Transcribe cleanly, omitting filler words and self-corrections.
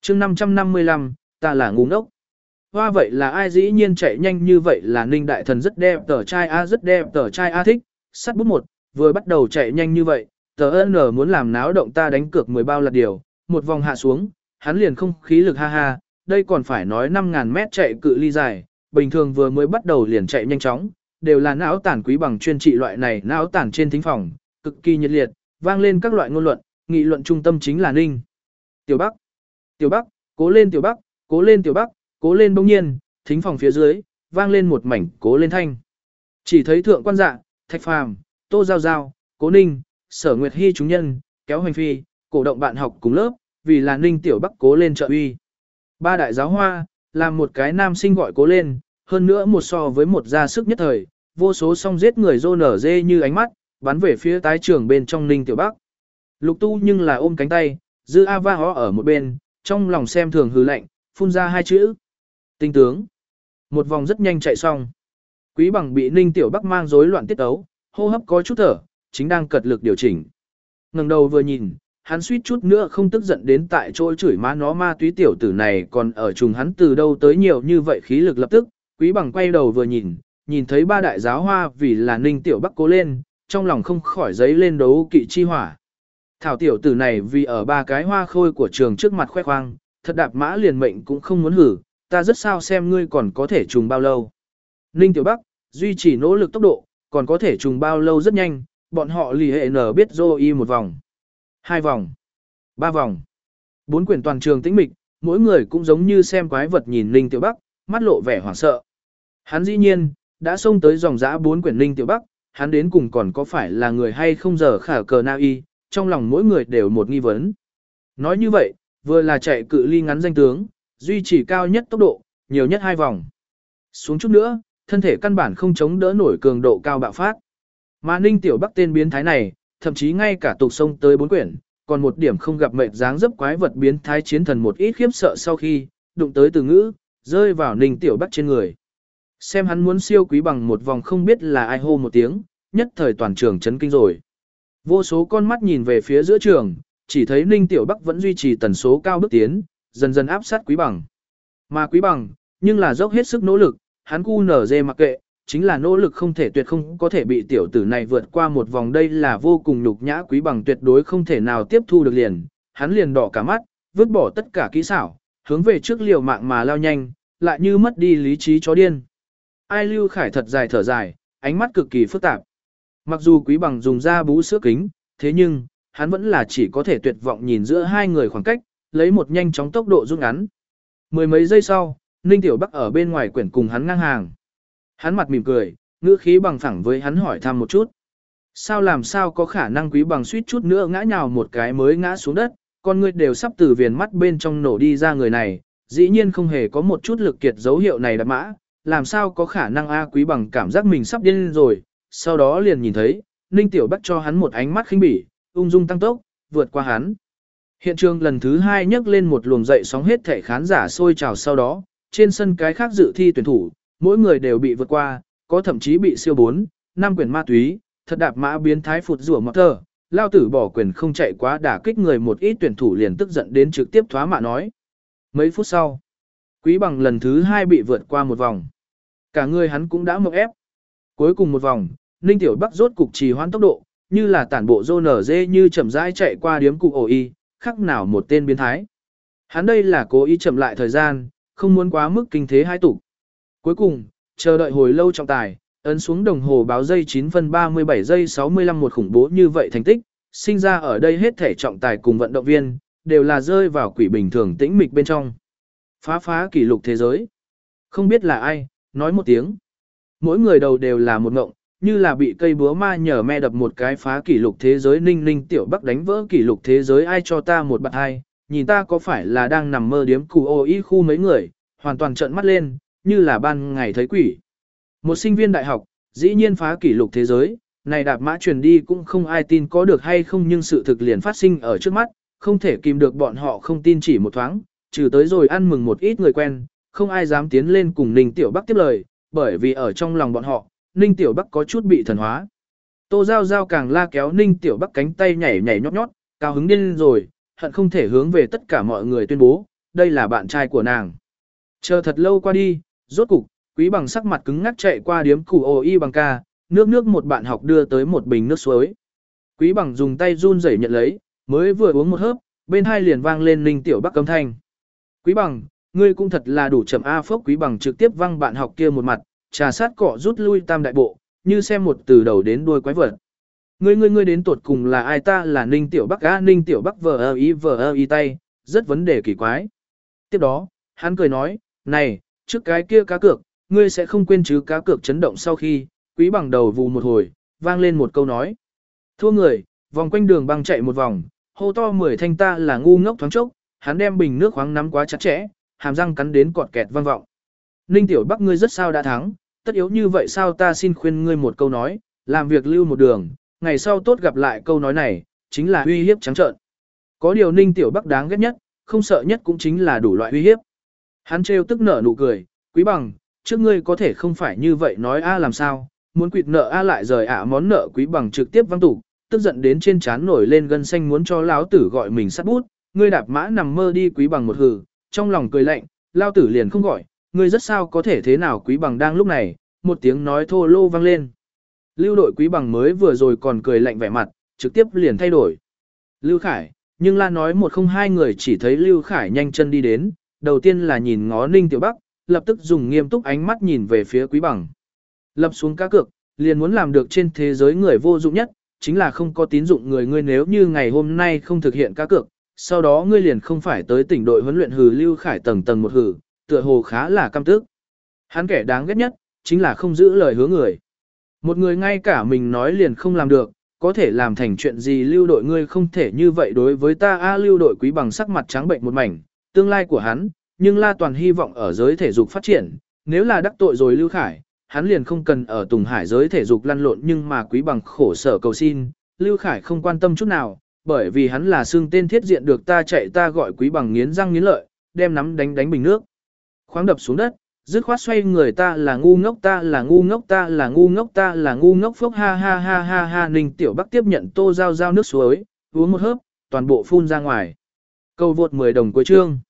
chương 555, ta là ngu ngốc. Hoa vậy là ai dĩ nhiên chạy nhanh như vậy là Ninh Đại Thần rất đẹp tờ trai A rất đẹp tờ trai A thích, sắt bút một, vừa bắt đầu chạy nhanh như vậy, tờ N muốn làm náo động ta đánh cược 10 bao là điều, một vòng hạ xuống, hắn liền không khí lực ha ha, đây còn phải nói 5.000 mét chạy cự ly dài, bình thường vừa mới bắt đầu liền chạy nhanh chóng, đều là não tản Quý Bằng chuyên trị loại này não tản trên thính phòng, cực kỳ nhiệt liệt, vang lên các loại ngôn luận, nghị luận trung tâm chính là Ninh. Tiểu Bắc, Tiểu Bắc, cố lên Tiểu Bắc, cố lên Tiểu Bắc, cố lên bỗng nhiên, thính phòng phía dưới, vang lên một mảnh cố lên thanh. Chỉ thấy thượng quan dạ, Thạch Phàm, Tô Giao Giao, Cố Ninh, Sở Nguyệt Hy chúng nhân, kéo hành phi, cổ động bạn học cùng lớp, vì là Ninh Tiểu Bắc cố lên trợ uy. Ba đại giáo hoa, làm một cái nam sinh gọi cố lên, hơn nữa một so với một ra sức nhất thời, vô số song giết người rô nở dê như ánh mắt, bắn về phía tái trường bên trong Ninh Tiểu Bắc. Lục Tu nhưng là ôm cánh tay, dư A-va hó ở một bên, trong lòng xem thường hừ lạnh, phun ra hai chữ. Tinh tướng. Một vòng rất nhanh chạy xong. Quý Bằng bị Ninh Tiểu Bắc mang rối loạn tiết ấu, hô hấp có chút thở, chính đang cật lực điều chỉnh. Ngẩng đầu vừa nhìn, hắn suýt chút nữa không tức giận đến tại chỗ chửi má nó ma túy tiểu tử này còn ở trùng hắn từ đâu tới nhiều như vậy khí lực lập tức. Quý Bằng quay đầu vừa nhìn, nhìn thấy ba đại giáo hoa vì là Ninh Tiểu Bắc cố lên, trong lòng không khỏi giấy lên đấu kỵ chi hỏa. Thảo tiểu tử này vì ở ba cái hoa khôi của trường trước mặt khoe khoang, thật đạp mã liền mệnh cũng không muốn hử, ta rất sao xem ngươi còn có thể trùng bao lâu. Ninh Tiểu Bắc, duy trì nỗ lực tốc độ, còn có thể trùng bao lâu rất nhanh, bọn họ lì hệ nở biết dô y một vòng, 2 vòng, 3 vòng, 4 quyển toàn trường tĩnh mịch, mỗi người cũng giống như xem quái vật nhìn Ninh Tiểu Bắc, mắt lộ vẻ hoảng sợ. Hắn dĩ nhiên, đã xông tới dòng dã 4 quyển Ninh Tiểu Bắc, hắn đến cùng còn có phải là người hay không giờ khả cờ na y, trong lòng mỗi người đều một nghi vấn. Nói như vậy, vừa là chạy cự ly ngắn danh tướng, duy trì cao nhất tốc độ, nhiều nhất 2 vòng. Xuống chút nữa, thân thể căn bản không chống đỡ nổi cường độ cao bạo phát. Mà Ninh Tiểu Bắc tên biến thái này, thậm chí ngay cả tục sông tới 4 quyển, còn một điểm không gặp mệt dáng dấp quái vật biến thái chiến thần một ít khiếp sợ sau khi đụng tới từ ngữ, rơi vào Ninh Tiểu Bắc trên người. Xem hắn muốn siêu Quý Bằng một vòng không biết là ai hô một tiếng, nhất thời toàn trường chấn kinh rồi. Vô số con mắt nhìn về phía giữa trường, chỉ thấy Ninh Tiểu Bắc vẫn duy trì tần số cao bước tiến, dần dần áp sát Quý Bằng. Mà Quý Bằng, nhưng là dốc hết sức nỗ lực, hắn cu nở dê mặc kệ, chính là nỗ lực không thể tuyệt không có thể bị tiểu tử này vượt qua một vòng, đây là vô cùng nhục nhã. Quý Bằng tuyệt đối không thể nào tiếp thu được liền, hắn liền đỏ cả mắt, vứt bỏ tất cả kỹ xảo, hướng về trước liều mạng mà lao nhanh, lại như mất đi lý trí chó điên. Ai Lưu Khải thật dài thở dài, ánh mắt cực kỳ phức tạp. Mặc dù Quý Bằng dùng ra bú sữa kính, thế nhưng, hắn vẫn là chỉ có thể tuyệt vọng nhìn giữa hai người khoảng cách, lấy một nhanh chóng tốc độ rút ngắn. Mười mấy giây sau, Ninh Tiểu Bắc ở bên ngoài quyển cùng hắn ngang hàng. Hắn mặt mỉm cười, ngữ khí bằng phẳng với hắn hỏi thăm một chút. Sao làm sao có khả năng Quý Bằng suýt chút nữa ngã nhào một cái mới ngã xuống đất, con ngươi đều sắp từ viền mắt bên trong nổ đi ra người này, dĩ nhiên không hề có một chút lực kiệt dấu hiệu này đạp mã, làm sao có khả năng Quý Bằng cảm giác mình sắp điên rồi, sau đó liền nhìn thấy, Ninh Tiểu Bắc cho hắn một ánh mắt khinh bỉ, ung dung tăng tốc, vượt qua hắn. Hiện trường lần thứ 2 nhấc lên một luồng dậy sóng hết thể khán giả sôi trào, sau đó, trên sân cái khác dự thi tuyển thủ, mỗi người đều bị vượt qua, có thậm chí bị siêu 4, 5 quyển ma túy, thật đạp mã biến thái phụt rủa mọt tờ, lao tử bỏ quyền không chạy quá đả kích người, một ít tuyển thủ liền tức giận đến trực tiếp thoá mạ nói. Mấy phút sau, Quý Bằng lần thứ 2 bị vượt qua một vòng. Cả người hắn cũng đã mộng ép. Cuối cùng một vòng, Ninh Tiểu Bắc rốt cục trì hoãn tốc độ, như là tản bộ rô nở dê như chậm rãi chạy qua điếm cụ ổ y, khắc nào một tên biến thái. Hắn đây là cố ý chậm lại thời gian, không muốn quá mức kinh thế hai tục. Cuối cùng, chờ đợi hồi lâu trọng tài, ấn xuống đồng hồ báo giây 9 phân 37 giây 65, một khủng bố như vậy thành tích, sinh ra ở đây hết thể trọng tài cùng vận động viên, đều là rơi vào quỷ bình thường tĩnh mịch bên trong. Phá kỷ lục thế giới. Không biết là ai, nói một tiếng. Mỗi người đầu đều là một ngộng, như là bị cây búa ma nhờ me đập một cái, phá kỷ lục thế giới. Ninh Tiểu Bắc đánh vỡ kỷ lục thế giới, ai cho ta một bạn hai, nhìn ta có phải là đang nằm mơ điếm cù ô y khu, mấy người, hoàn toàn trợn mắt lên, như là ban ngày thấy quỷ. Một sinh viên đại học, dĩ nhiên phá kỷ lục thế giới, này đạp mã truyền đi cũng không ai tin có được hay không, nhưng sự thực liền phát sinh ở trước mắt, không thể kìm được bọn họ không tin chỉ một thoáng, trừ tới rồi ăn mừng một ít người quen, không ai dám tiến lên cùng Ninh Tiểu Bắc tiếp lời, bởi vì ở trong lòng bọn họ, Ninh Tiểu Bắc có chút bị thần hóa. Tô Giao Giao càng la kéo Ninh Tiểu Bắc cánh tay nhảy nhảy nhót nhót, cao hứng điên rồi, hận không thể hướng về tất cả mọi người tuyên bố, đây là bạn trai của nàng. Chờ thật lâu qua đi, rốt cục, Quý Bằng sắc mặt cứng ngắc chạy qua điếm củ ồ y bằng ca, nước một bạn học đưa tới một bình nước suối. Quý Bằng dùng tay run rẩy nhận lấy, mới vừa uống một hớp, bên hai liền vang lên Ninh Tiểu Bắc âm thanh. Quý Bằng, ngươi cũng thật là đủ chậm a phốc. Quý Bằng trực tiếp văng bạn học kia một mặt, trà sát cọ rút lui tam đại bộ, như xem một từ đầu đến đuôi quái vật. Ngươi đến tuột cùng là ai? Ta là Ninh Tiểu Bắc á. Ninh Tiểu Bắc vờ ơ y tay, rất vấn đề kỳ quái. Tiếp đó, hắn cười nói, này, trước cái kia cá cược, ngươi sẽ không quên chứ? Cá cược chấn động sau khi, Quý Bằng đầu vù một hồi, vang lên một câu nói. Thua người, vòng quanh đường băng chạy một vòng, hô to 10 thanh. Ta là ngu ngốc thoáng chốc, hắn đem bình nước khoáng nắm quá chặt chẽ, hàm răng cắn đến cọt kẹt vang vọng. Ninh Tiểu Bắc, ngươi rất sao đã thắng, tất yếu như vậy sao? Ta xin khuyên ngươi một câu nói, làm việc lưu một đường, ngày sau tốt gặp lại. Câu nói này, chính là uy hiếp trắng trợn. Có điều Ninh Tiểu Bắc đáng ghét nhất, không sợ nhất cũng chính là đủ loại uy hiếp. Hắn trêu tức nở nụ cười, Quý Bằng, trước ngươi có thể không phải như vậy nói a. Làm sao, muốn quỵt nợ a lại rời món nợ. Quý Bằng trực tiếp văng tủ, tức giận đến trên trán nổi lên gân xanh, muốn cho lão tử gọi mình sát bút. Ngươi đạp mã nằm mơ đi. Quý Bằng một hừ, trong lòng cười lạnh, lão tử liền không gọi, ngươi rất sao có thể thế nào? Quý Bằng đang lúc này, một tiếng nói thô lô vang lên. Lưu đội. Quý Bằng mới vừa rồi còn cười lạnh vẻ mặt, trực tiếp liền thay đổi. Lưu Khải, nhưng la nói một không hai người chỉ thấy Lưu Khải nhanh chân đi đến, đầu tiên là nhìn ngó Ninh Tiểu Bắc, lập tức dùng nghiêm túc ánh mắt nhìn về phía Quý Bằng. Lập xuống cá cược, liền muốn làm được trên thế giới người vô dụng nhất, chính là không có tín dụng người. Ngươi nếu như ngày hôm nay không thực hiện cá cược, sau đó ngươi liền không phải tới tỉnh đội huấn luyện. Hừ. Lưu Khải tầng tầng một hừ, tựa hồ khá là căm tức. Hắn kẻ đáng ghét nhất, chính là không giữ lời hứa người. Một người ngay cả mình nói liền không làm được, có thể làm thành chuyện gì? Lưu đội, ngươi không thể như vậy đối với ta a. Lưu đội. Quý Bằng sắc mặt trắng bệnh một mảnh, tương lai của hắn, nhưng La Toàn hy vọng ở giới thể dục phát triển, nếu là đắc tội rồi Lưu Khải, hắn liền không cần ở Tùng Hải giới thể dục lăn lộn. Nhưng mà Quý Bằng khổ sở cầu xin, Lưu Khải không quan tâm chút nào, bởi vì hắn là xưng tên thiết diện được ta chạy ta gọi. Quý Bằng nghiến răng nghiến lợi, đem nắm đánh bình nước khoáng đập xuống đất, dứt khoát xoay người. Ta là ngu ngốc, ta là ngu ngốc, ta là ngu ngốc, ta là ngu ngốc. Phốc. Ha ha ha ha ha. Ninh Tiểu Bắc tiếp nhận tô giao nước suối, uống một hớp, toàn bộ phun ra ngoài. Câu vượt 10 đồng cuối chương.